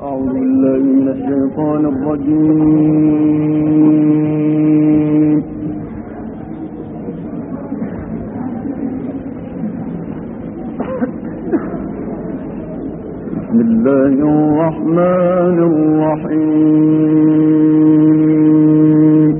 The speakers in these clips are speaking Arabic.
أعوذ بالله من الشيطان الرجيم. بسم الله الرحمن الرحيم.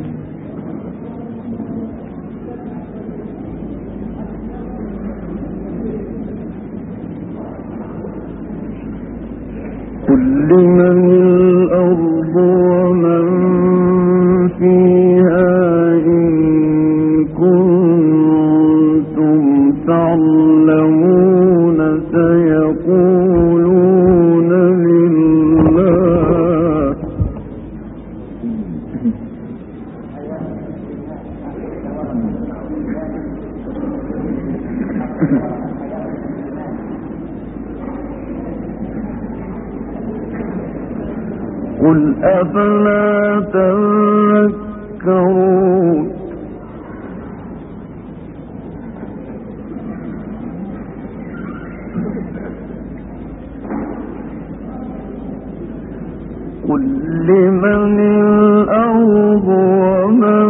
قل لمن الأرض ومن فيها إن كنتم تعلمون سيقولون لله. قل أفلا تذكرون. قل لمن الأرض ومن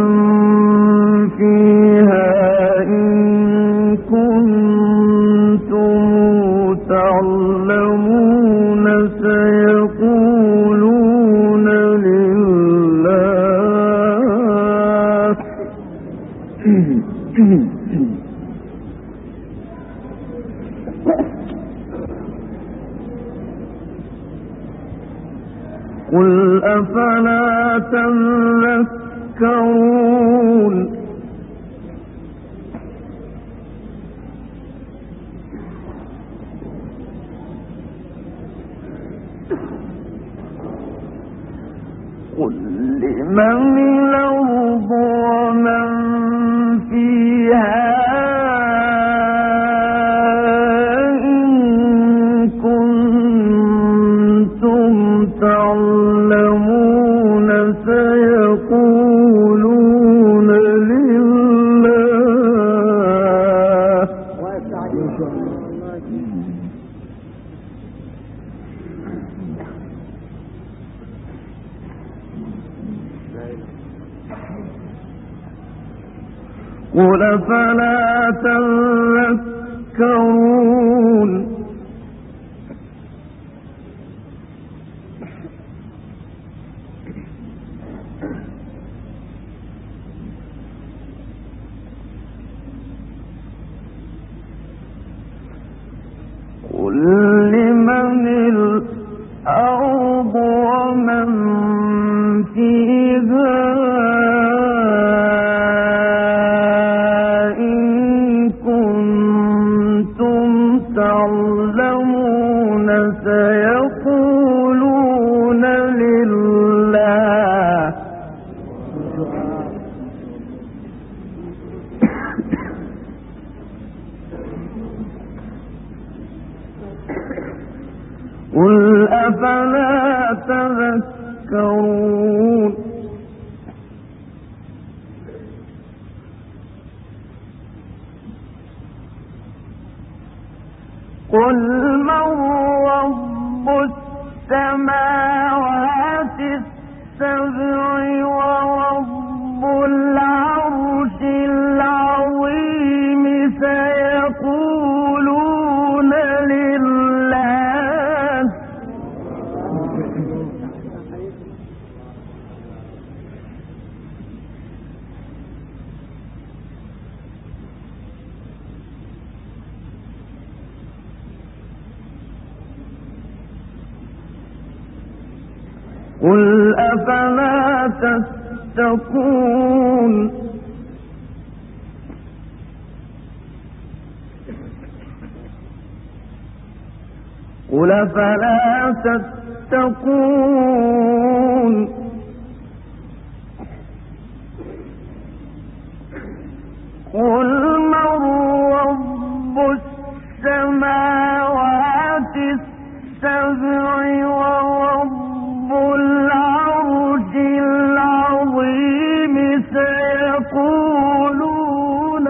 فيها إن كنتم تعلمون سيقولون لله. قل أفلا تذكرون. قل لمن الأرض ومن فيها إن كنتم تعلمون سيقولون لله. قل أفلا تذكرون. قل لمن الأرض ومن فيها إن كنتم تعلمون سيقولون لله. قل أفلا تذكرون. قل من رب السماوات السبع ورب العرش العظيم سيقولون لله. قل أفلا تتقون. قل أفلا تتقون. قل من رب السماوات السبع ورب العرش العظيم سيقولون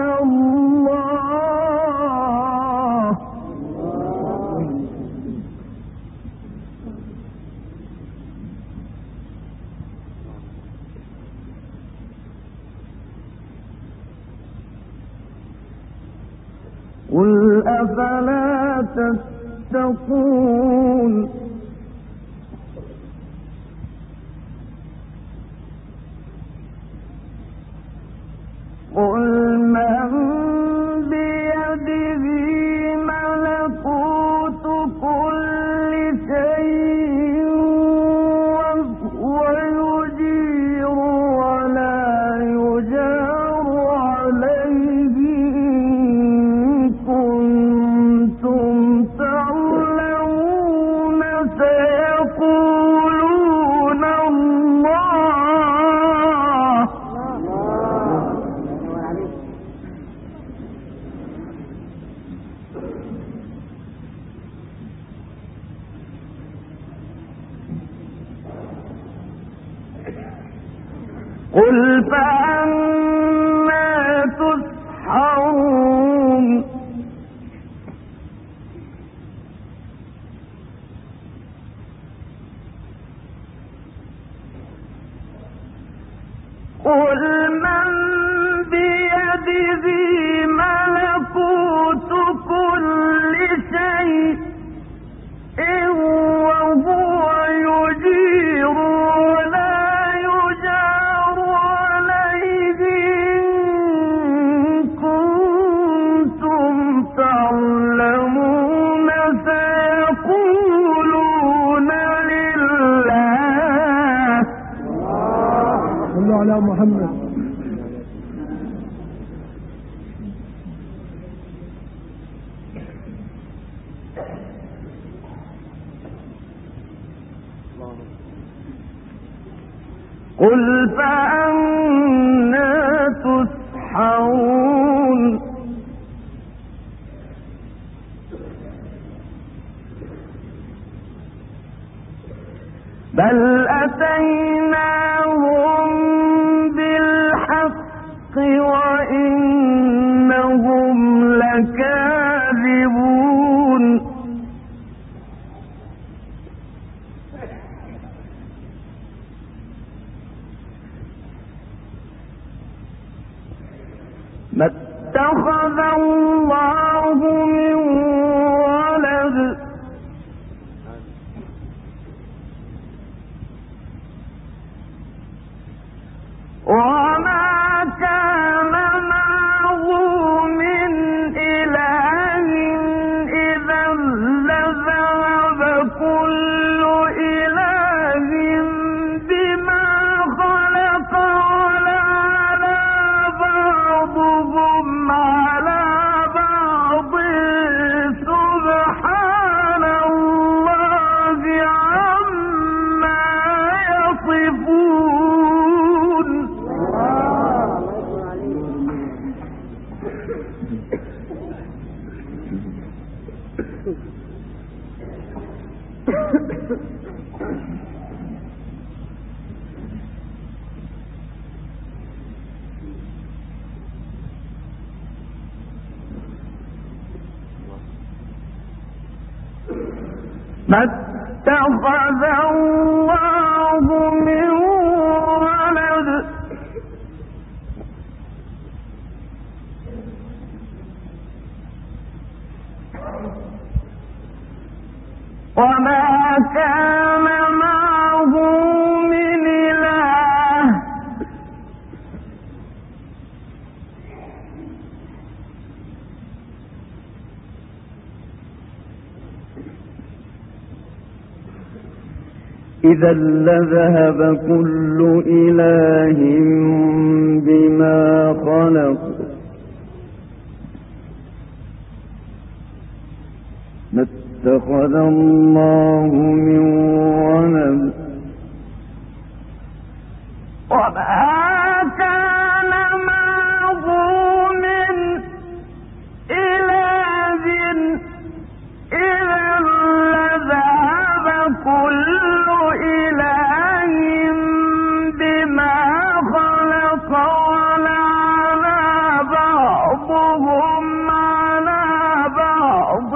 الله. أفلا تتقون قل من بيده ملكوت كل شيء وهو يجير ولا يجار عليه إن كنتم تعلمون سيقولون الله قل فأنا تسحرون قل من بيده ملكوت كل شيء وهو يجير ولا يجار عليه إن كنتم تعلمون سيقولون لله صلوا على محمد. قل فأنا تسحرون بل أتيناهم بالحق وإنهم لكاذبون ما اتخذ الله من ولد وما كان معه من إله إذا لذهب كل إله بما خلق ولعلى بعضهم على بعض سبحان الله عما يصفون ما اتخذ الله من ولد وما كان معه من إله إذا لذهب كل إله بما خلق ما اتخذ الله من ولد وما كان معه من إله إذا لذهب كل إله بما خلق ولعلى بعضهم على بعض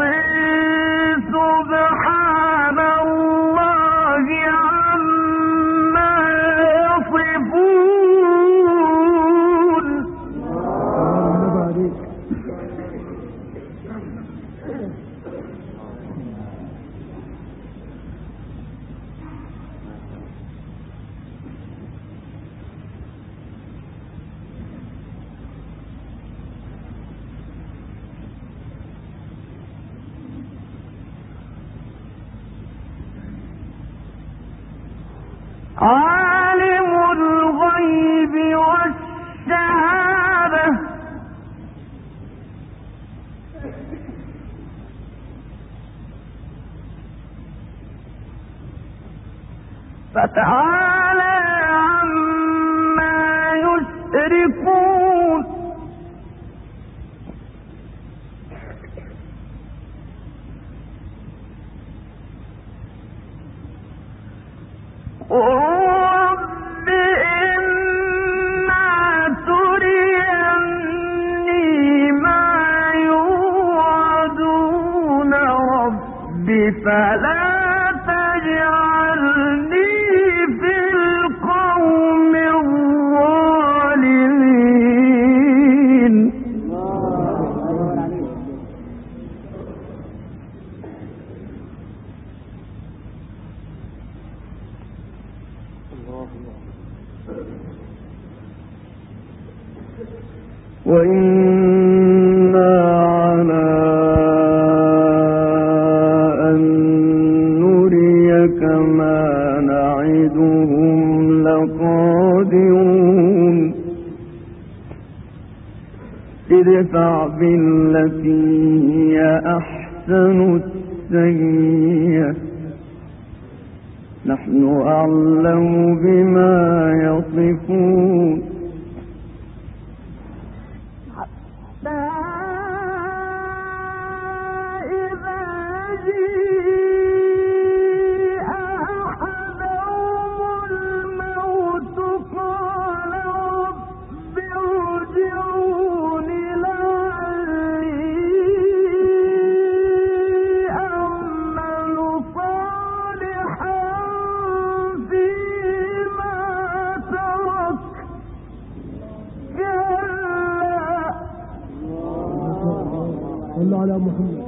سبحان الله عما يصفون عالم الغيب والشهادة فتعالى عما يشركون رب إما تريني ما يوعدون رب فلا تجعلني في القوم الظالمين وإنا على أن نريك ما نعدهم لقادرون ادفع بالتي هي أحسن السيئة نحن أعلم بما يصفون صلوا على محمد.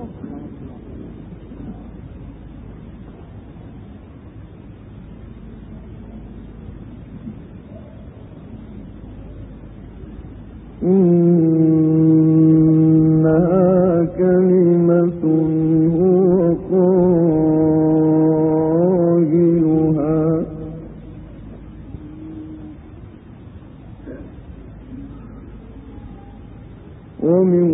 إنها كلمة هو قائلها ومن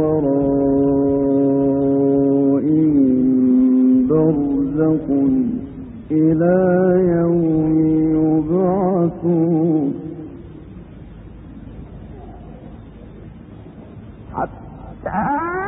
ورائهم برزخ إلى يوم يبعثون حتى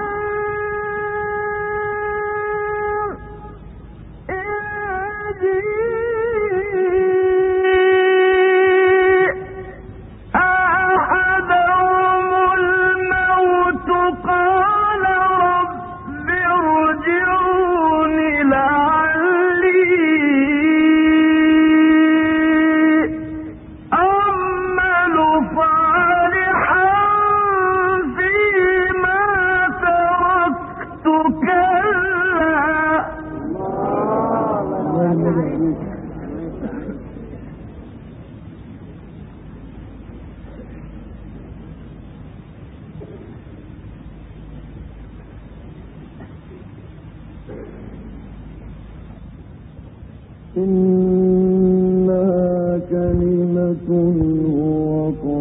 إنها كلمة هو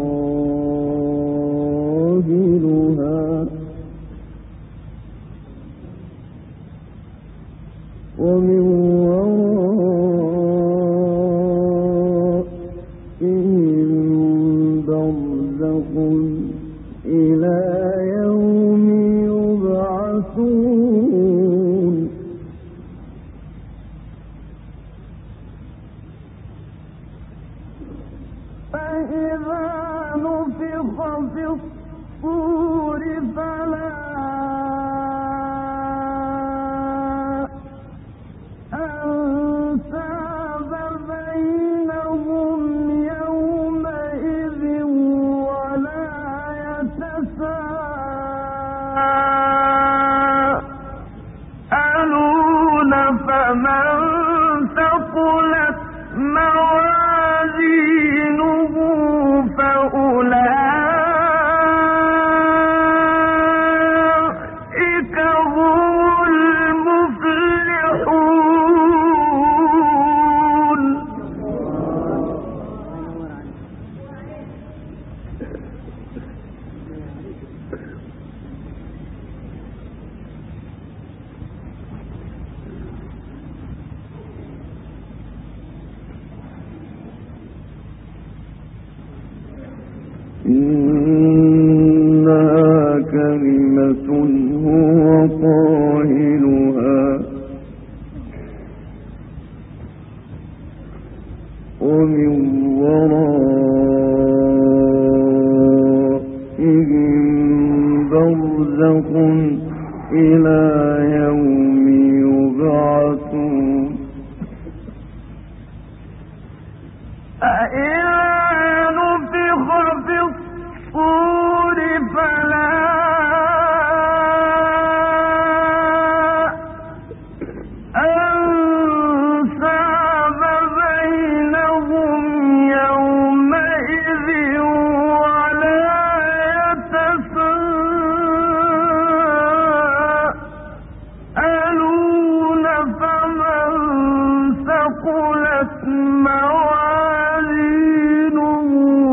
قائلها ومن ورائهم برزخ إلى يوم يبعثون فإذا نفخ في الصور فلا أنساب بينهم يومئذ ولا يتساءلون فمن ثقلت موازينه فأولئك هم المفلحون إنها كلمة هو قائلها ومن ورائهم برزخ إلى يوم يبعثون نفخ في الصور فلا أنساب بينهم يومئذ ولا يتساءلون فمن ثقلت موازينه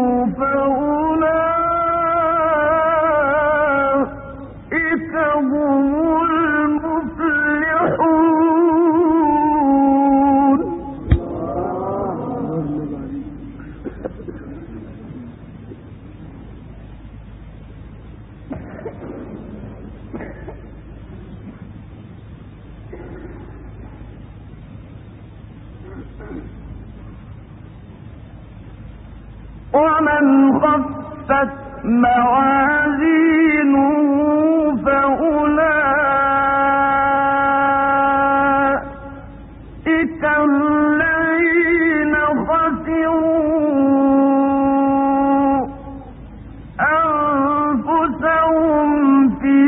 فأولئك هم المفلحون ومن خفت موازينه فأولئك الذين خسروا أنفسهم في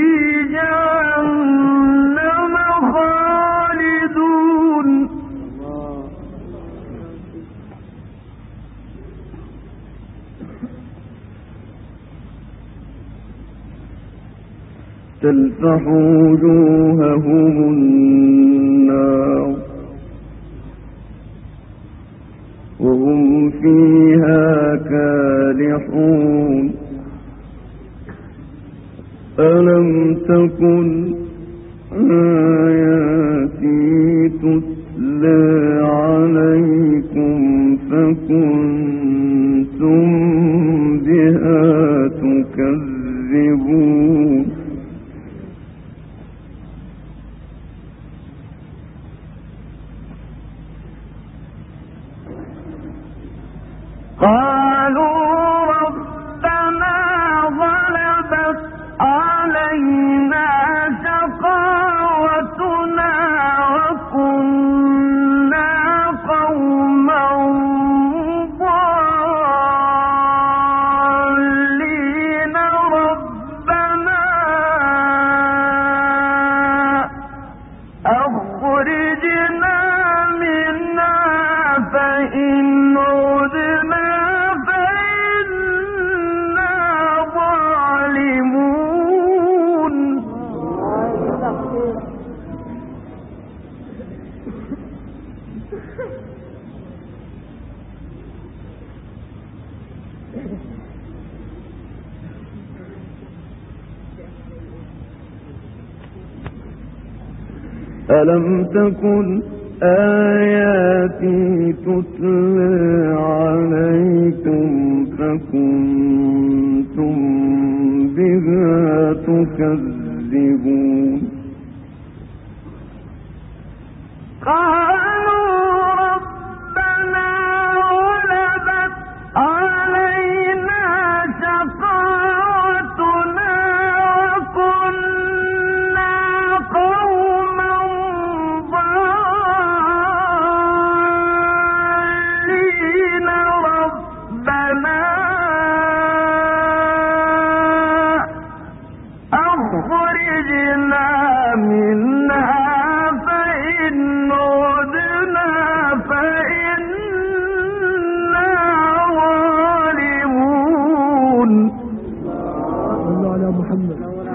جهنم خالدون تلفح وجوههم النار وهم فيها كالحون ألم تكن آياتي تتلى عليكم فكنتم بها تكذبون قالوا ربنا غلبت علينا شقاوتنا وكنا قوما ضالين ربنا أخرجنا منها فإن عدنا فإنا ظالمون ألم تكن آياتي تتلى عليكم فكنتم بها تكذبون قالوا ربنا غلبت علينا شقاوتنا وكنا قوما ضالين ربنا أخرجنا منها فإن عدنا فإنا ظالمون صلوا على محمد.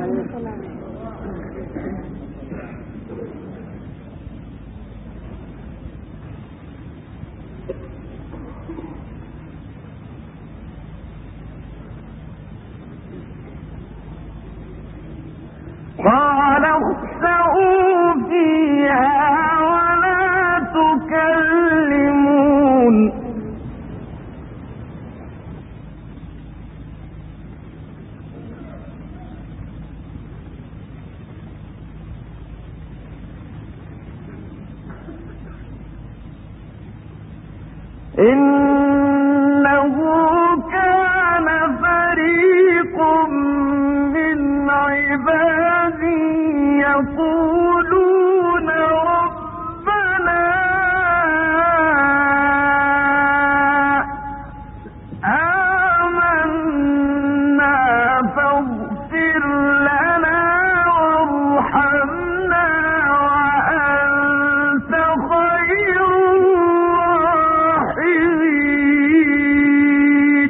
قال اخسئوا فيها ولا تكلمون إنه كان فريق من عبادي يقولون ربنا آمنا فاغفر لنا وارحمنا وأنت خير الراحمين.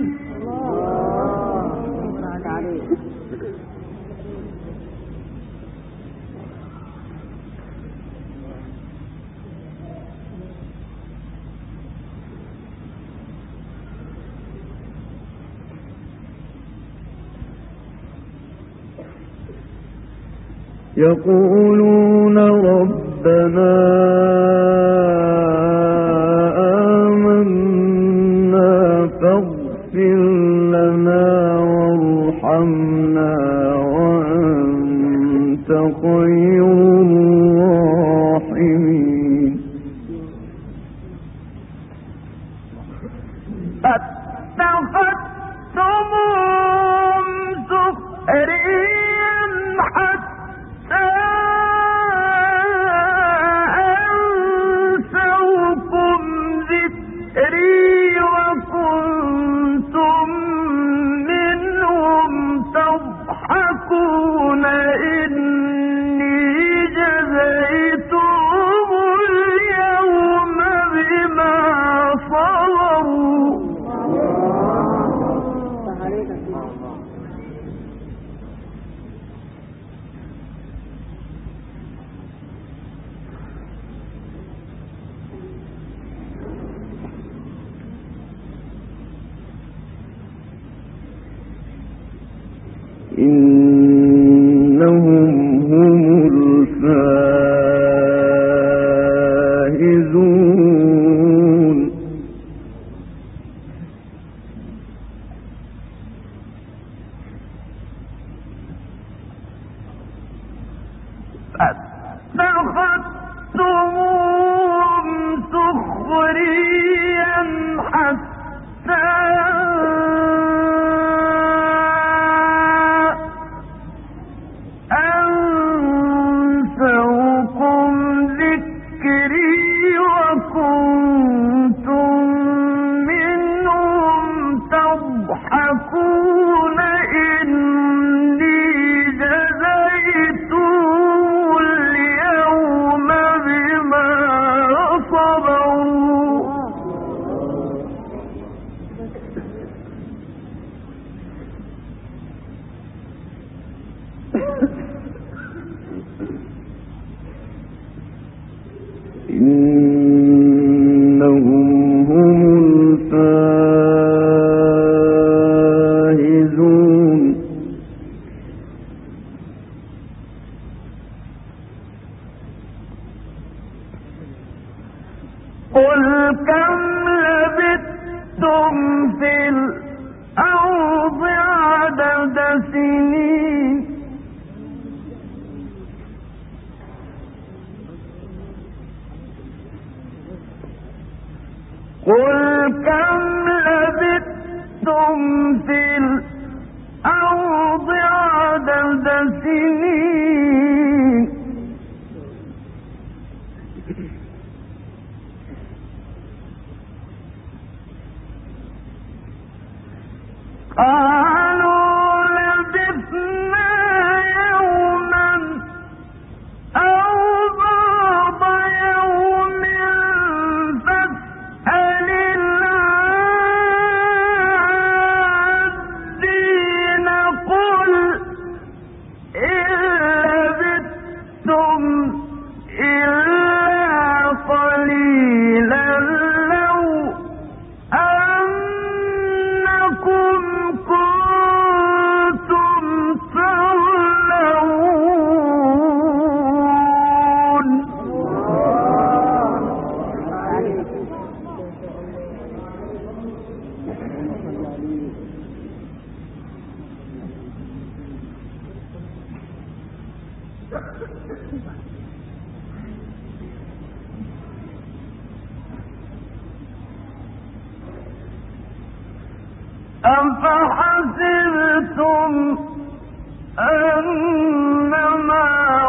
يقولون ربنا آمنا فاغفر لنا وارحمنا وأنت خير الراحمين. فاتخذتموهم سخريا حتى أنسوكم ذكري وكنتم منهم تضحكون. إني جزيتهم اليوم بما صبروا إنهم هم الفائزون. فاتخذتموهم سخريا حتى أنسوكم ذكري وكنتم منهم تضحكون. إني جزيتهم اليوم بما صبروا إنهم هم الفائزون. قل كم لبثتم في الأرض عدد سنين قل كم لبثتم في الأرض عدد سنين قالوا لبثنا يوما أو بعض يوم فاسأل العادين. قل إن أفحسبتم أنما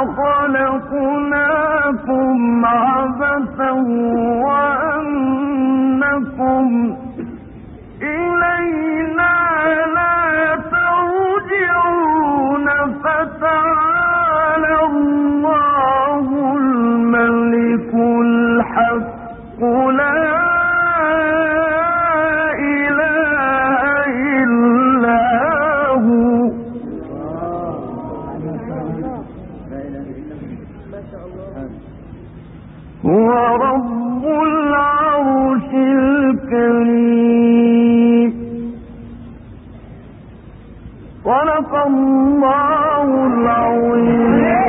خلقناكم عبثا وأنكم إلينا لا ترجعون فتعالى الله الملك الحق لا إله إلا هو رب العرش الكريم. صدق الله العظيم.